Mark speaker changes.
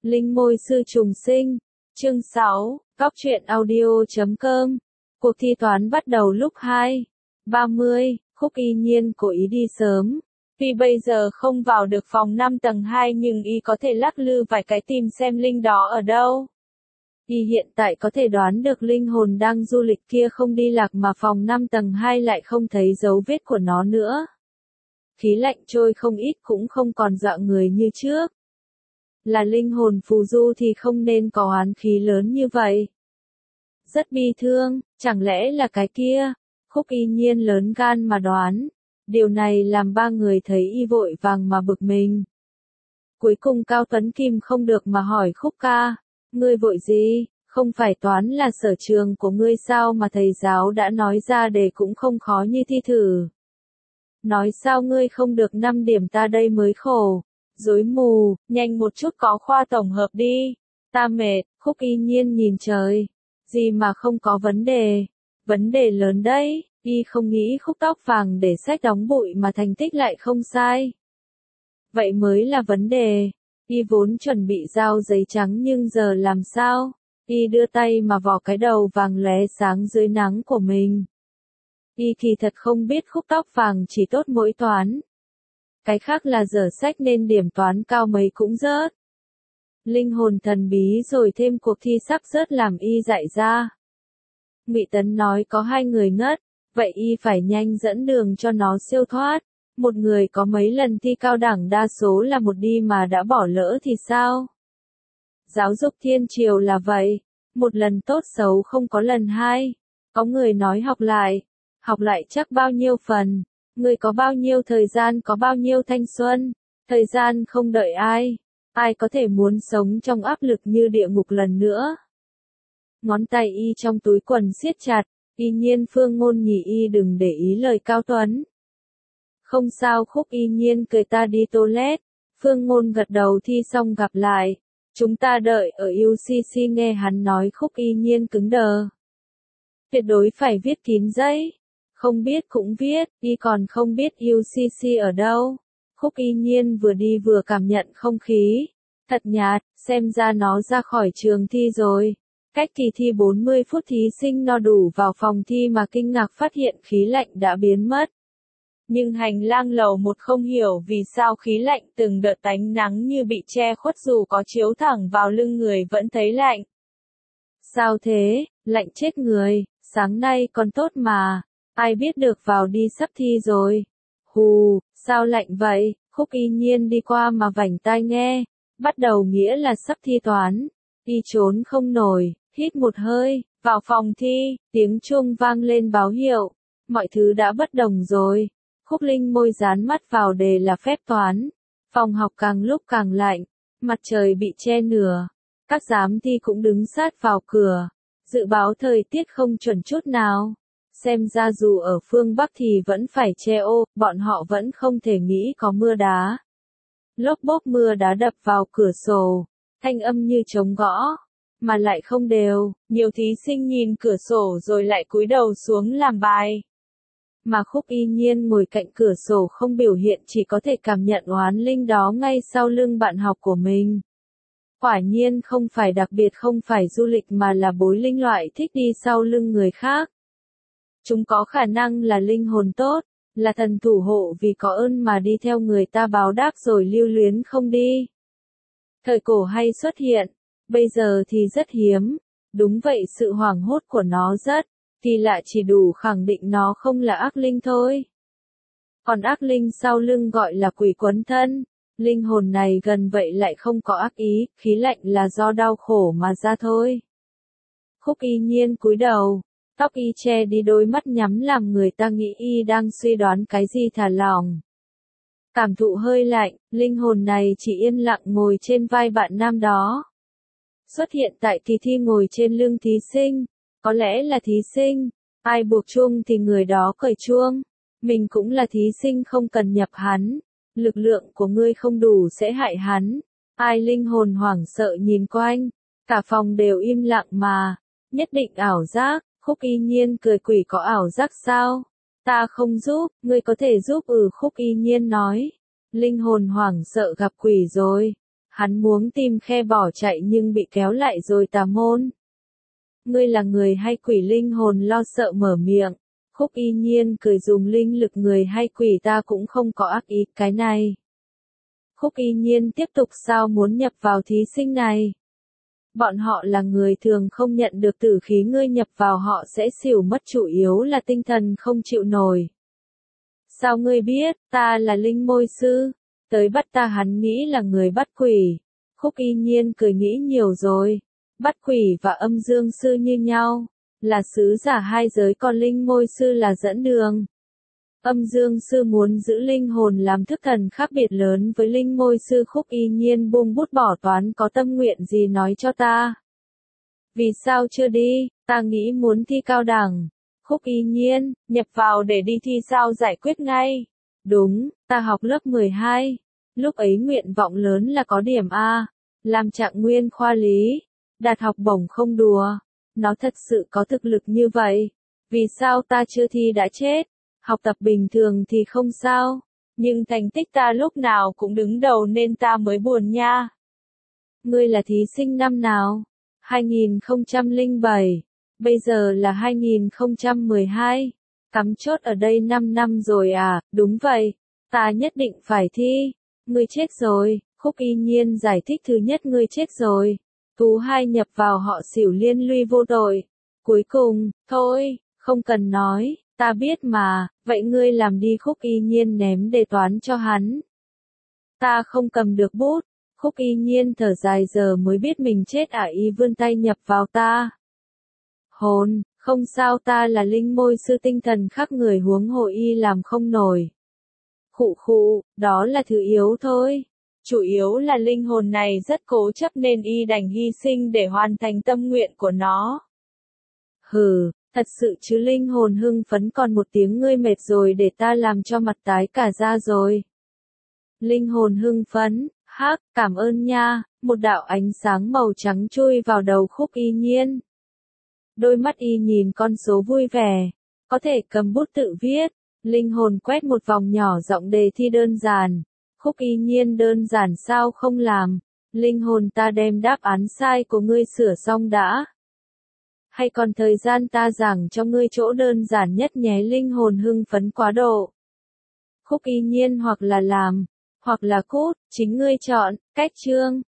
Speaker 1: Linh môi sư trùng sinh. Chương 6, Góc truyện audio.com. Cuộc thi toán bắt đầu lúc 2:30, Khúc Y Nhiên cố ý đi sớm. Vì bây giờ không vào được phòng 5 tầng 2 nhưng y có thể lắc lư vài cái tìm xem Linh đó ở đâu. Y hiện tại có thể đoán được linh hồn đang du lịch kia không đi lạc mà phòng 5 tầng 2 lại không thấy dấu vết của nó nữa. Khí lạnh trôi không ít cũng không còn dọa người như trước. Là linh hồn phù du thì không nên có oán khí lớn như vậy. Rất bi thương, chẳng lẽ là cái kia? Khúc Y Nhiên lớn gan mà đoán. Điều này làm ba người thấy y vội vàng mà bực mình. Cuối cùng Cao Tuấn Kim không được mà hỏi Khúc ca, ngươi vội gì, không phải toán là sở trường của ngươi sao mà thầy giáo đã nói ra đề cũng không khó như thi thử. Nói sao ngươi không được 5 điểm ta đây mới khổ. Rối mù, nhanh một chút có khoa tổng hợp đi. Ta mệt. Khúc Y Nhiên nhìn trời. Gì mà không có vấn đề. Vấn đề lớn đấy. Y không nghĩ Khúc tóc vàng để sách đóng bụi mà thành tích lại không sai. Vậy mới là vấn đề. Y vốn chuẩn bị giao giấy trắng nhưng giờ làm sao? Y đưa tay mà vò cái đầu vàng lóe sáng dưới nắng của mình. Y kỳ thật không biết Khúc tóc vàng chỉ tốt mỗi toán. Cái khác là dở sách nên điểm toán cao mấy cũng rớt. Linh hồn thần bí rồi thêm cuộc thi sắc rớt làm y dại ra. Ngụy Tấn nói có 2 người ngất, vậy y phải nhanh dẫn đường cho nó siêu thoát. Một người có mấy lần thi cao đẳng đa số là một đi mà đã bỏ lỡ thì sao? Giáo dục thiên triều là vậy, một lần tốt xấu không có lần hai. Có người nói học lại chắc bao nhiêu phần. Người có bao nhiêu thời gian có bao nhiêu thanh xuân, thời gian không đợi ai có thể muốn sống trong áp lực như địa ngục lần nữa. Ngón tay y trong túi quần siết chặt, Y Nhiên Phương Ngôn nhỉ y đừng để ý lời Cao Tuấn. Không sao Khúc Y Nhiên cười ta đi toilet, Phương Ngôn gật đầu thi xong gặp lại. Chúng ta đợi ở UCC nghe hắn nói Khúc Y Nhiên cứng đờ. Tuyệt đối phải viết kín giấy. Không biết cũng viết, y còn không biết UCC ở đâu. Khúc Y Nhiên vừa đi vừa cảm nhận không khí. Thật nhạt, xem ra nó ra khỏi trường thi rồi. Cách kỳ thi 40 phút thí sinh no đủ vào phòng thi mà kinh ngạc phát hiện khí lạnh đã biến mất. Nhưng hành lang lầu 1 không hiểu vì sao khí lạnh từng đợt ánh nắng như bị che khuất dù có chiếu thẳng vào lưng người vẫn thấy lạnh. Sao thế, lạnh chết người, sáng nay còn tốt mà. Ai biết được vào đi sắp thi rồi. Hù, sao lạnh vậy? Khúc Y Nhiên đi qua mà vảnh tai nghe. Bắt đầu nghĩa là sắp thi toán. Y trốn không nổi, hít một hơi, vào phòng thi, tiếng chuông vang lên báo hiệu. Mọi thứ đã bất đồng rồi. Khúc Linh môi dán mắt vào đề là phép toán. Phòng học càng lúc càng lạnh, mặt trời bị che nửa. Các giám thi cũng đứng sát vào cửa. Dự báo thời tiết không chuẩn chút nào. Xem ra dù ở phương Bắc thì vẫn phải che ô, bọn họ vẫn không thể nghĩ có mưa đá. Lốp bốp mưa đá đập vào cửa sổ, thanh âm như trống gõ, mà lại không đều. Nhiều thí sinh nhìn cửa sổ rồi lại cúi đầu xuống làm bài. Mà Khúc Y Nhiên ngồi cạnh cửa sổ không biểu hiện chỉ có thể cảm nhận oán linh đó ngay sau lưng bạn học của mình. Quả nhiên không phải đặc biệt không phải du lịch mà là bối linh loại thích đi sau lưng người khác. Chúng có khả năng là linh hồn tốt, là thần thủ hộ vì có ơn mà đi theo người ta báo đáp rồi lưu luyến không đi. Thời cổ hay xuất hiện, bây giờ thì rất hiếm. Đúng vậy sự hoảng hốt của nó rất kỳ lạ chỉ đủ khẳng định nó không là ác linh thôi. Còn ác linh sau lưng gọi là quỷ quấn thân. Linh hồn này gần vậy lại không có ác ý, khí lạnh là do đau khổ mà ra thôi. Khúc Y Nhiên cúi đầu. Tóc y che đi đôi mắt nhắm làm người ta nghĩ y đang suy đoán cái gì thả lỏng. Cảm thụ hơi lạnh, linh hồn này chỉ yên lặng ngồi trên vai bạn nam đó. Xuất hiện tại kỳ thi ngồi trên lưng thí sinh. Có lẽ là thí sinh. Ai buộc chuông thì người đó cởi chuông. Mình cũng là thí sinh không cần nhập hắn. Lực lượng của ngươi không đủ sẽ hại hắn. Ai linh hồn hoảng sợ nhìn quanh. Cả phòng đều im lặng mà. Nhất định ảo giác. Khúc Y Nhiên cười quỷ có ảo giác sao? Ta không giúp, ngươi có thể giúp Khúc Y Nhiên nói. Linh hồn hoảng sợ gặp quỷ rồi. Hắn muốn tìm khe bỏ chạy nhưng bị kéo lại rồi tà môn. Ngươi là người hay quỷ? Linh hồn lo sợ mở miệng. Khúc Y Nhiên cười, dùng linh lực người hay quỷ ta cũng không có ác ý cái này. Khúc Y Nhiên tiếp tục, sao muốn nhập vào thí sinh này? Bọn họ là người thường không nhận được tử khí, ngươi nhập vào họ sẽ xỉu mất, chủ yếu là tinh thần không chịu nổi. Sao ngươi biết? Ta là linh môi sư. Tới bắt ta? Hắn nghĩ là người bắt quỷ. Khúc Y Nhiên cười, nghĩ nhiều rồi. Bắt quỷ và âm dương sư như nhau, là sứ giả hai giới, còn linh môi sư là dẫn đường. Âm dương sư muốn giữ linh hồn làm thức thần, khác biệt lớn với linh môi sư. Khúc Y Nhiên buông bút bỏ toán, có tâm nguyện gì nói cho ta. Vì sao chưa đi? Ta nghĩ muốn thi cao đẳng. Khúc Y Nhiên, nhập vào để đi thi sao? Giải quyết ngay. Đúng, ta học lớp 12. Lúc ấy nguyện vọng lớn là có điểm A, làm trạng nguyên khoa lý, đạt học bổng không đùa. Nó thật sự có thực lực như vậy. Vì sao ta chưa thi đã chết? Học tập bình thường thì không sao, nhưng thành tích ta lúc nào cũng đứng đầu nên ta mới buồn nha. Ngươi là thí sinh năm nào? 2007. Bây giờ là 2012. Cắm chốt ở đây 5 năm rồi à? Đúng vậy. Ta nhất định phải thi. Ngươi chết rồi. Khúc Y Nhiên giải thích, thứ nhất ngươi chết rồi. Thứ hai nhập vào họ xỉu liên lụy vô tội. Cuối cùng, thôi, không cần nói, ta biết mà, vậy ngươi làm đi. Khúc Y Nhiên ném đề toán cho hắn. Ta không cầm được bút. Khúc Y Nhiên thở dài, giờ mới biết mình chết à? Y vươn tay nhập vào ta. Hồn, không sao, ta là linh môi sư, tinh thần khác người, huống hồ y làm không nổi. Khụ khụ, đó là thứ yếu thôi. Chủ yếu là linh hồn này rất cố chấp nên y đành hy sinh để hoàn thành tâm nguyện của nó. Hừ, thật sự chứ? Linh hồn hưng phấn, còn một tiếng, ngươi mệt rồi, để ta làm cho mặt tái cả da rồi. Linh hồn hưng phấn, hắc, cảm ơn nha. Một đạo ánh sáng màu trắng chui vào đầu Khúc Y Nhiên. Đôi mắt y nhìn con số vui vẻ, có thể cầm bút tự viết. Linh hồn quét một vòng nhỏ, giọng đề thi đơn giản. Khúc Y Nhiên, đơn giản sao không làm? Linh hồn, ta đem đáp án sai của ngươi sửa xong đã. Hay còn thời gian ta giảng cho ngươi chỗ đơn giản nhất nhé. Linh hồn hưng phấn quá độ. Khúc Y Nhiên, hoặc là làm, hoặc là cút, chính ngươi chọn. Cách chương